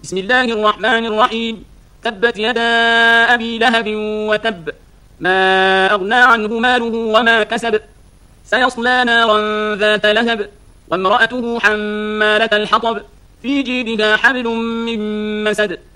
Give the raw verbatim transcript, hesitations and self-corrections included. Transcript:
بسم الله الرحمن الرحيم. تبت يدا أبي لهب وتب، ما أغنى عنه ماله وما كسب، سيصلى نارا ذات لهب، وامرأته حمالة الحطب، في جيدها حبل من مسد.